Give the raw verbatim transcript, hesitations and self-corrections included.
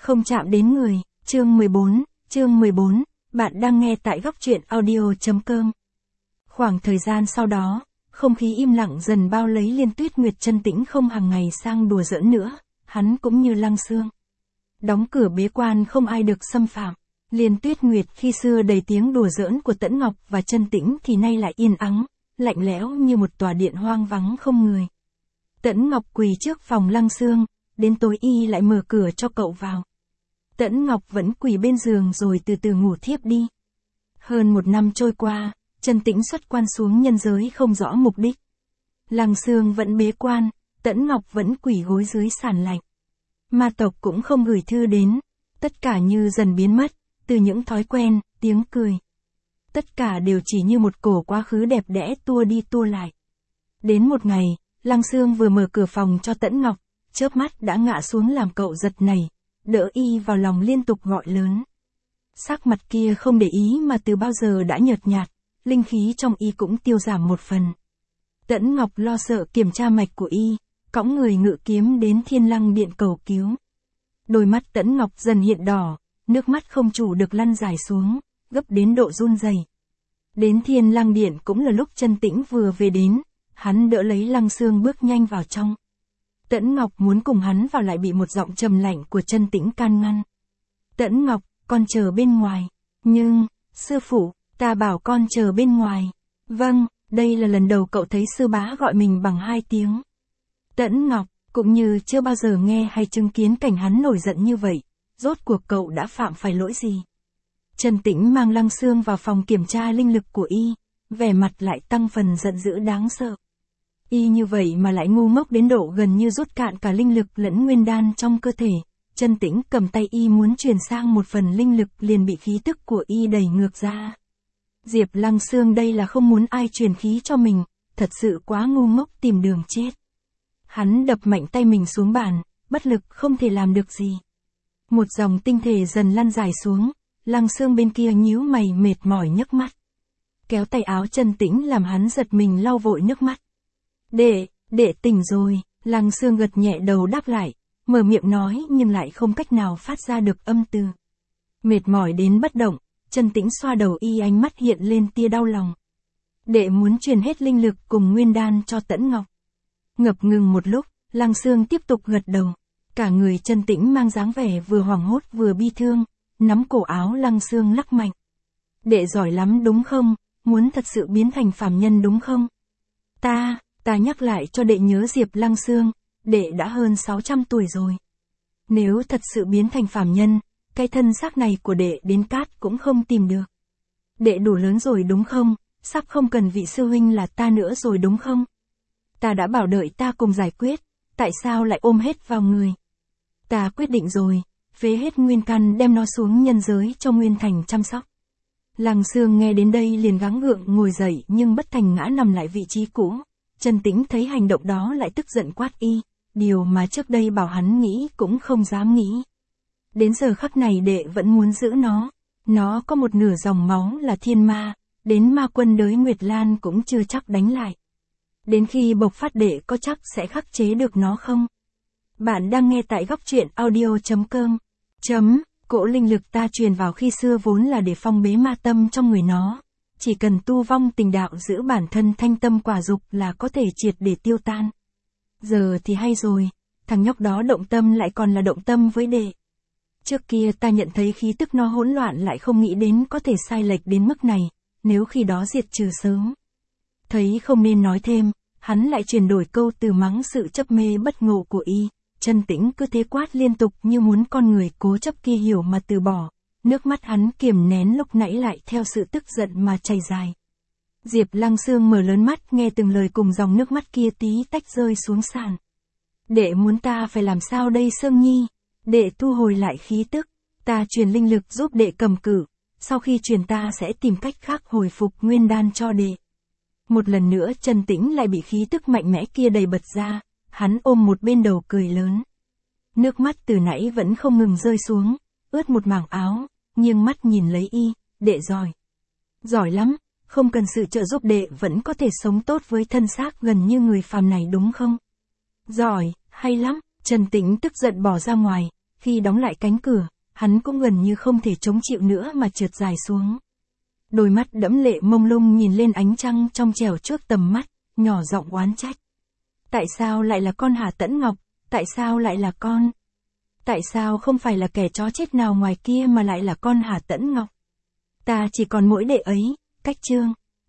không chạm đến người, chương mười bốn, chương mười bốn, bạn đang nghe tại góc truyện audio.com. Khoảng thời gian sau đó, không khí im lặng dần bao lấy Liên Tuyết Nguyệt. Chân Tĩnh không hàng ngày sang đùa giỡn nữa, hắn cũng như Lăng Xương. Đóng cửa bế quan không ai được xâm phạm. Liên Tuyết Nguyệt khi xưa đầy tiếng đùa giỡn của Tẫn Ngọc và Chân Tĩnh thì nay lại yên ắng, lạnh lẽo như một tòa điện hoang vắng không người. Tẫn Ngọc quỳ trước phòng Lăng Xương, đến tối y lại mở cửa cho cậu vào. Tẫn Ngọc vẫn quỳ bên giường rồi từ từ ngủ thiếp đi. Hơn một năm trôi qua, Chân Tĩnh xuất quan xuống nhân giới không rõ mục đích. Lăng Xương vẫn bế quan, Tẫn Ngọc vẫn quỳ gối dưới sàn lạnh. Ma tộc cũng không gửi thư đến, tất cả như dần biến mất, từ những thói quen, tiếng cười. Tất cả đều chỉ như một cổ quá khứ đẹp đẽ tua đi tua lại. Đến một ngày, Lăng Xương vừa mở cửa phòng cho Tẫn Ngọc, chớp mắt đã ngã xuống làm cậu giật nảy, đỡ y vào lòng liên tục gọi lớn. Sắc mặt kia không để ý mà từ bao giờ đã nhợt nhạt, linh khí trong y cũng tiêu giảm một phần. Tẫn Ngọc lo sợ kiểm tra mạch của y, cõng người ngự kiếm đến Thiên Lăng Điện cầu cứu. Đôi mắt Tẫn Ngọc dần hiện đỏ, nước mắt không chủ được lăn dài xuống, gấp đến độ run rẩy. Đến Thiên Lăng Điện cũng là lúc Chân Tĩnh vừa về đến, hắn đỡ lấy Lăng Xương bước nhanh vào trong. Tẫn Ngọc muốn cùng hắn vào lại bị một giọng trầm lạnh của Chân Tĩnh can ngăn. Tẫn Ngọc, con chờ bên ngoài. Nhưng, sư phụ, ta bảo con chờ bên ngoài. Vâng, đây là lần đầu cậu thấy sư bá gọi mình bằng hai tiếng. Tẫn Ngọc, cũng như chưa bao giờ nghe hay chứng kiến cảnh hắn nổi giận như vậy, rốt cuộc cậu đã phạm phải lỗi gì? Chân Tĩnh mang Lăng Xương vào phòng kiểm tra linh lực của y, vẻ mặt lại tăng phần giận dữ đáng sợ. Y như vậy mà lại ngu ngốc đến độ gần như rút cạn cả linh lực lẫn nguyên đan trong cơ thể. Chân Tĩnh cầm tay y muốn truyền sang một phần linh lực liền bị khí tức của y đẩy ngược ra. Diệp Lăng Xương đây là không muốn ai truyền khí cho mình, thật sự quá ngu ngốc tìm đường chết. Hắn đập mạnh tay mình xuống bàn, bất lực không thể làm được gì. Một dòng tinh thể dần lăn dài xuống, Lăng Xương bên kia nhíu mày mệt mỏi nhức mắt. Kéo tay áo Chân Tĩnh làm hắn giật mình lau vội nước mắt. Đệ, đệ tỉnh rồi, Lăng Xương gật nhẹ đầu đáp lại, mở miệng nói nhưng lại không cách nào phát ra được âm từ. Mệt mỏi đến bất động, Chân Tĩnh xoa đầu y, ánh mắt hiện lên tia đau lòng. Đệ muốn truyền hết linh lực cùng nguyên đan cho Tẫn Ngọc. Ngập ngừng một lúc, Lăng Xương tiếp tục gật đầu. Cả người Chân Tĩnh mang dáng vẻ vừa hoảng hốt vừa bi thương, nắm cổ áo Lăng Xương lắc mạnh. Đệ giỏi lắm đúng không, muốn thật sự biến thành phàm nhân đúng không? Ta, ta nhắc lại cho đệ nhớ Diệp Lăng Xương, đệ đã hơn sáu trăm tuổi rồi. Nếu thật sự biến thành phàm nhân, cái thân xác này của đệ đến cát cũng không tìm được. Đệ đủ lớn rồi đúng không, sắp không cần vị sư huynh là ta nữa rồi đúng không? Ta đã bảo đợi ta cùng giải quyết, tại sao lại ôm hết vào người? Ta quyết định rồi, phế hết nguyên căn đem nó xuống nhân giới cho Nguyên Thành chăm sóc. Lăng Xương nghe đến đây liền gắng gượng ngồi dậy nhưng bất thành ngã nằm lại vị trí cũ. Chân Tĩnh thấy hành động đó lại tức giận quát y, điều mà trước đây bảo hắn nghĩ cũng không dám nghĩ. Đến giờ khắc này đệ vẫn muốn giữ nó, nó có một nửa dòng máu là thiên ma, đến ma quân đới Nguyệt Lan cũng chưa chắc đánh lại. Đến khi bộc phát đệ có chắc sẽ khắc chế được nó không? Bạn đang nghe tại góc truyện audio.com. Chấm, cỗ linh lực ta truyền vào khi xưa vốn là để phong bế ma tâm trong người nó. Chỉ cần tu vong tình đạo giữ bản thân thanh tâm quả dục là có thể triệt để tiêu tan. Giờ thì hay rồi, thằng nhóc đó động tâm lại còn là động tâm với đệ. Trước kia ta nhận thấy khí tức nó hỗn loạn lại không nghĩ đến có thể sai lệch đến mức này, nếu khi đó diệt trừ sớm. Thấy không nên nói thêm, hắn lại chuyển đổi câu từ mắng sự chấp mê bất ngộ của y. Chân Tĩnh cứ thế quát liên tục như muốn con người cố chấp kia hiểu mà từ bỏ. Nước mắt hắn kiềm nén lúc nãy lại theo sự tức giận mà chảy dài. Diệp Lăng Xương mở lớn mắt nghe từng lời cùng dòng nước mắt kia tí tách rơi xuống sàn. Đệ muốn ta phải làm sao đây Sương Nhi? Đệ thu hồi lại khí tức, ta truyền linh lực giúp đệ cầm cự, sau khi truyền ta sẽ tìm cách khác hồi phục nguyên đan cho đệ. Một lần nữa Chân Tĩnh lại bị khí tức mạnh mẽ kia đẩy bật ra, hắn ôm một bên đầu cười lớn. Nước mắt từ nãy vẫn không ngừng rơi xuống, ướt một mảng áo, nghiêng mắt nhìn lấy y, đệ giỏi. Giỏi lắm, không cần sự trợ giúp đệ vẫn có thể sống tốt với thân xác gần như người phàm này đúng không? Giỏi, hay lắm, Chân Tĩnh tức giận bỏ ra ngoài, Khi đóng lại cánh cửa, hắn cũng gần như không thể chống chịu nữa mà trượt dài xuống. Đôi mắt đẫm lệ mông lung nhìn lên ánh trăng trong trẻo trước tầm mắt, nhỏ giọng oán trách. Tại sao lại là con Hà Tẫn Ngọc, tại sao lại là con? Tại sao không phải là kẻ chó chết nào ngoài kia mà lại là con Hà Tẫn Ngọc? Ta chỉ còn mỗi đệ ấy, cách chương.